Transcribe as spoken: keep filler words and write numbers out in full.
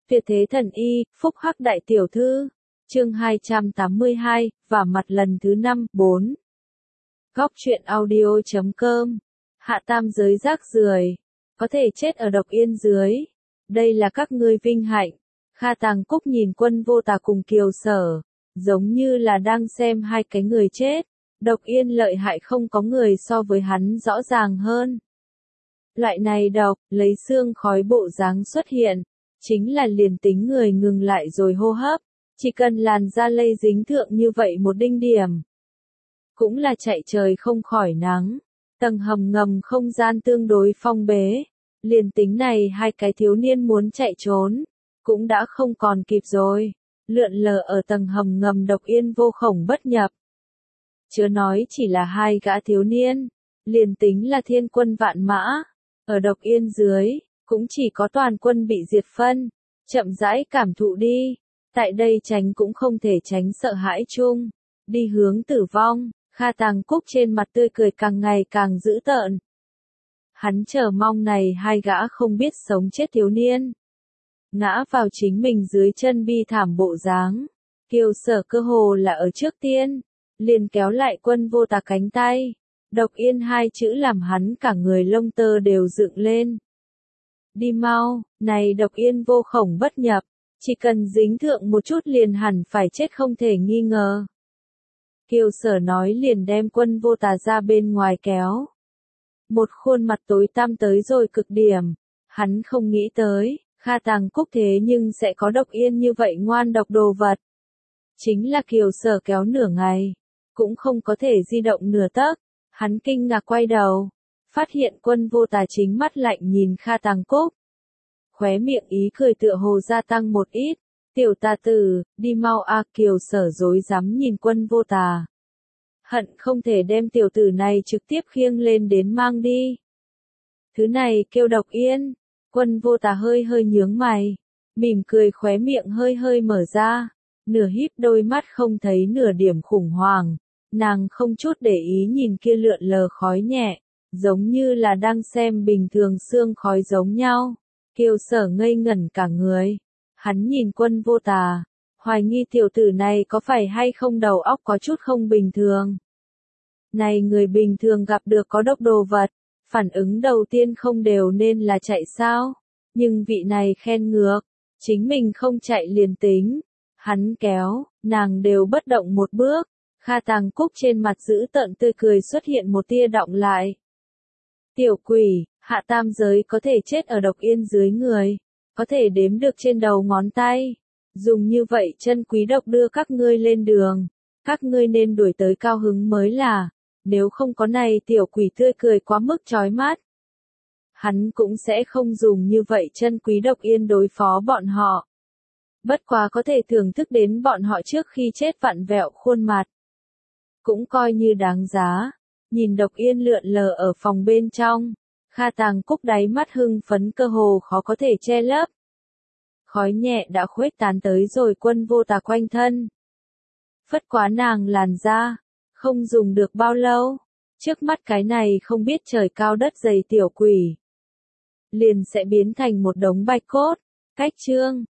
Tuyệt thế thần y, phúc hắc đại tiểu thư. Chương hai trăm tám mươi hai, và mặt lần thứ năm, bốn. Góc truyện audio chấm com. Hạ tam giới rác rưởi, có thể chết ở Độc Yên dưới. Đây là các ngươi vinh hạnh. Kha Tàng Cúc nhìn Quân Vô Tà cùng Kiều Sở, giống như là đang xem hai cái người chết. Độc Yên lợi hại không có người so với hắn rõ ràng hơn. Loại này độc, lấy xương khói bộ dáng xuất hiện, chính là liền tính người ngừng lại rồi hô hấp, chỉ cần làn da lây dính thượng như vậy một đinh điểm. Cũng là chạy trời không khỏi nắng, tầng hầm ngầm không gian tương đối phong bế, liền tính này hai cái thiếu niên muốn chạy trốn, cũng đã không còn kịp rồi, lượn lờ ở tầng hầm ngầm Độc Yên vô khổng bất nhập. Chớ nói chỉ là hai gã thiếu niên, liền tính là thiên quân vạn mã, ở Độc Yên dưới, cũng chỉ có toàn quân bị diệt phân, chậm rãi cảm thụ đi, tại đây tránh cũng không thể tránh sợ hãi chung, đi hướng tử vong. Kha Tàng Cúc trên mặt tươi cười càng ngày càng dữ tợn. Hắn chờ mong này hai gã không biết sống chết thiếu niên, ngã vào chính mình dưới chân bi thảm bộ dáng. Kiều Sở cơ hồ là ở trước tiên, liền kéo lại Quân Vô Tà cánh tay. Độc Yên hai chữ làm hắn cả người lông tơ đều dựng lên. Đi mau, này Độc Yên vô khổng bất nhập, chỉ cần dính thượng một chút liền hẳn phải chết không thể nghi ngờ. Kiều Sở nói liền đem Quân Vô Tà ra bên ngoài kéo. Một khuôn mặt tối tăm tới rồi cực điểm, hắn không nghĩ tới, Kha Tàng Cúc thế nhưng sẽ có Độc Yên như vậy ngoan độc đồ vật. Chính là Kiều Sở kéo nửa ngày, cũng không có thể di động nửa tấc, hắn kinh ngạc quay đầu, phát hiện Quân Vô Tà chính mắt lạnh nhìn Kha Tàng Cúc. Khóe miệng ý cười tựa hồ gia tăng một ít. Tiểu tà tử, đi mau a. Kiều Sở dối rắm nhìn Quân Vô Tà. Hận không thể đem tiểu tử này trực tiếp khiêng lên đến mang đi. Thứ này kêu Độc Yên. Quân Vô Tà hơi hơi nhướng mày, mỉm cười khóe miệng hơi hơi mở ra, nửa híp đôi mắt không thấy nửa điểm khủng hoảng, nàng không chút để ý nhìn kia lượn lờ khói nhẹ, giống như là đang xem bình thường sương khói giống nhau. Kiều Sở ngây ngẩn cả người. Hắn nhìn Quân Vô Tà, hoài nghi tiểu tử này có phải hay không đầu óc có chút không bình thường. Này người bình thường gặp được có độc đồ vật, phản ứng đầu tiên không đều nên là chạy sao, nhưng vị này khen ngược, chính mình không chạy liền tính, hắn kéo, nàng đều bất động một bước. Kha Tàng Cúc trên mặt giữ tợn tươi cười xuất hiện một tia đọng lại. Tiểu quỷ, hạ tam giới có thể chết ở Độc Yên dưới người, có thể đếm được trên đầu ngón tay. Dùng như vậy chân quý độc đưa các ngươi lên đường, các ngươi nên đuổi tới cao hứng mới là, nếu không có này tiểu quỷ tươi cười quá mức chói mắt. Hắn cũng sẽ không dùng như vậy chân quý Độc Yên đối phó bọn họ. Bất quá có thể thưởng thức đến bọn họ trước khi chết vặn vẹo khuôn mặt. Cũng coi như đáng giá, nhìn Độc Yên lượn lờ ở phòng bên trong. Kha Tàng Cúc đáy mắt hưng phấn cơ hồ khó có thể che lấp. Khói nhẹ đã khuếch tán tới rồi Quân Vô Tà quanh thân. Phất quá nàng làn da, không dùng được bao lâu, trước mắt cái này không biết trời cao đất dày tiểu quỷ liền sẽ biến thành một đống bạch cốt. Cách chương,